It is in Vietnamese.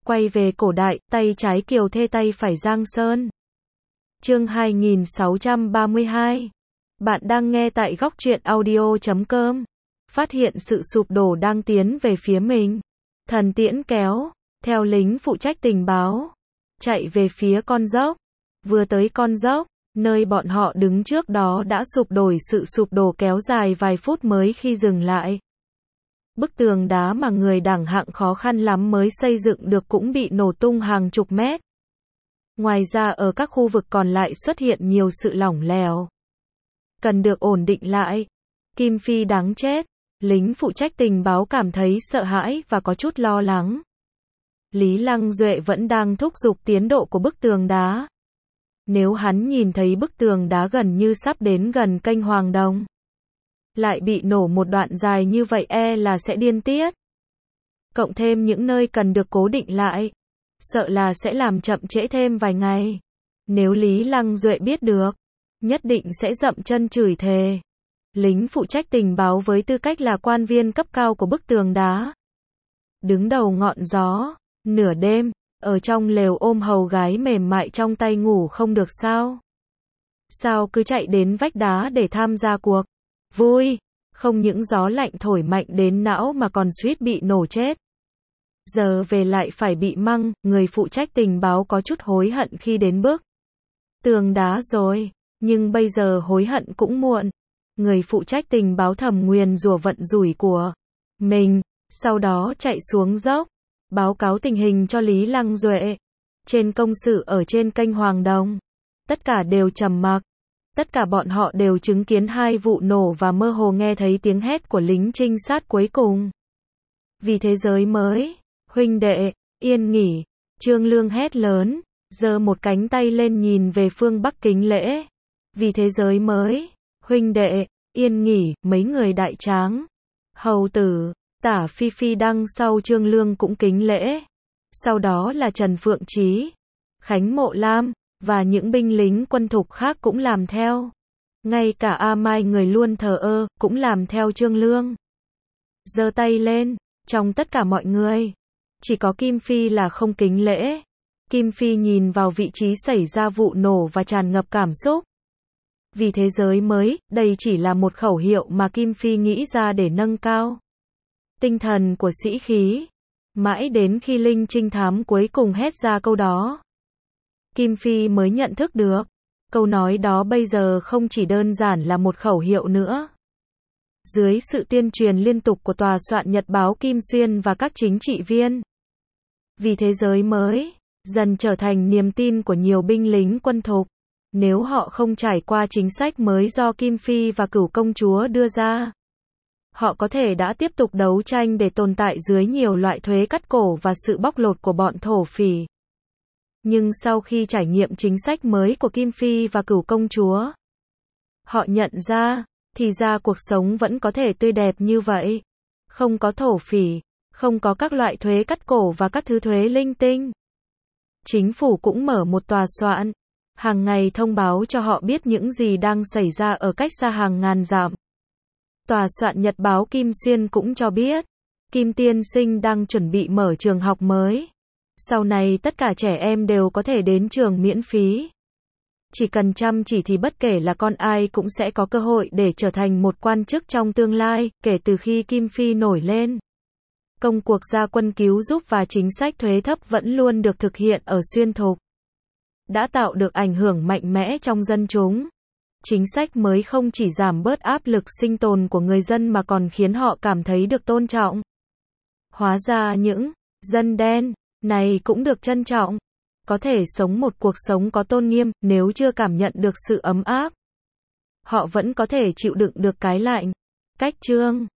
Quay về cổ đại, tay trái Kiều Thê tay phải Giang Sơn. Chương 2632. Bạn đang nghe tại góc truyện audio.com. Phát hiện sự sụp đổ đang tiến về phía mình. Thần tiễn kéo theo lính phụ trách tình báo, chạy về phía con dốc. Vừa tới con dốc, nơi bọn họ đứng trước đó đã sụp đổ, sự sụp đổ kéo dài vài phút mới khi dừng lại. Bức tường đá mà người đẳng hạng khó khăn lắm mới xây dựng được cũng bị nổ tung hàng chục mét. Ngoài ra ở các khu vực còn lại xuất hiện nhiều sự lỏng lẻo, cần được ổn định lại. Kim Phi đáng chết. Lính phụ trách tình báo cảm thấy sợ hãi và có chút lo lắng. Lý Lăng Duệ vẫn đang thúc giục tiến độ của bức tường đá. Nếu hắn nhìn thấy bức tường đá gần như sắp đến gần kênh Hoàng Đồng, lại bị nổ một đoạn dài như vậy là sẽ điên tiết. Cộng thêm những nơi cần được cố định lại, sợ là sẽ làm chậm trễ thêm vài ngày. Nếu Lý Lăng Duệ biết được, nhất định sẽ dậm chân chửi thề. Lính phụ trách tình báo với tư cách là quan viên cấp cao của bức tường đá, đứng đầu ngọn gió, nửa đêm, ở trong lều ôm hầu gái mềm mại trong tay ngủ không được sao? Sao cứ chạy đến vách đá để tham gia cuộc vui? Không những gió lạnh thổi mạnh đến não mà còn suýt bị nổ chết. Giờ về lại phải bị măng, người phụ trách tình báo có chút hối hận khi đến bức tường đá rồi, nhưng bây giờ hối hận cũng muộn. Người phụ trách tình báo thầm nguyền rủa vận rủi của mình, sau đó chạy xuống dốc, báo cáo tình hình cho Lý Lăng Duệ. Trên công sự ở trên kênh Hoàng Đồng, tất cả đều trầm mặc. Tất cả bọn họ đều chứng kiến hai vụ nổ và mơ hồ nghe thấy tiếng hét của lính trinh sát cuối cùng. Vì thế giới mới, huynh đệ, yên nghỉ. Trương Lương hét lớn, giơ một cánh tay lên nhìn về phương Bắc kính lễ. Vì thế giới mới, huynh đệ, yên nghỉ. Mấy người đại tráng, hầu tử, Tả Phi Phi đằng sau Trương Lương cũng kính lễ. Sau đó là Trần Phượng Chí, Khánh Mộ Lam, và những binh lính quân thục khác cũng làm theo. Ngay cả A Mai người luôn thờ ơ, cũng làm theo Trương Lương. Giơ tay lên, trong tất cả mọi người, chỉ có Kim Phi là không kính lễ. Kim Phi nhìn vào vị trí xảy ra vụ nổ và tràn ngập cảm xúc. Vì thế giới mới, đây chỉ là một khẩu hiệu mà Kim Phi nghĩ ra để nâng cao tinh thần của sĩ khí. Mãi đến khi Linh Trinh Thám cuối cùng hét ra câu đó, Kim Phi mới nhận thức được, câu nói đó bây giờ không chỉ đơn giản là một khẩu hiệu nữa. Dưới sự tuyên truyền liên tục của tòa soạn nhật báo Kim Xuyên và các chính trị viên, vì thế giới mới dần trở thành niềm tin của nhiều binh lính quân thục. Nếu họ không trải qua chính sách mới do Kim Phi và Cửu Công Chúa đưa ra, họ có thể đã tiếp tục đấu tranh để tồn tại dưới nhiều loại thuế cắt cổ và sự bóc lột của bọn thổ phỉ. Nhưng sau khi trải nghiệm chính sách mới của Kim Phi và Cửu Công Chúa, họ nhận ra, thì ra cuộc sống vẫn có thể tươi đẹp như vậy. Không có thổ phỉ, không có các loại thuế cắt cổ và các thứ thuế linh tinh. Chính phủ cũng mở một tòa soạn, hàng ngày thông báo cho họ biết những gì đang xảy ra ở cách xa hàng ngàn dặm. Tòa soạn nhật báo Kim Xuyên cũng cho biết, Kim Tiên Sinh đang chuẩn bị mở trường học mới. Sau này tất cả trẻ em đều có thể đến trường miễn phí. Chỉ cần chăm chỉ thì bất kể là con ai cũng sẽ có cơ hội để trở thành một quan chức trong tương lai. Kể từ khi Kim Phi nổi lên, công cuộc ra quân cứu giúp và chính sách thuế thấp vẫn luôn được thực hiện ở xuyên thục, đã tạo được ảnh hưởng mạnh mẽ trong dân chúng. Chính sách mới không chỉ giảm bớt áp lực sinh tồn của người dân mà còn khiến họ cảm thấy được tôn trọng. Hóa ra những dân đen này cũng được trân trọng, có thể sống một cuộc sống có tôn nghiêm. Nếu chưa cảm nhận được sự ấm áp, họ vẫn có thể chịu đựng được cái lạnh. Cách chương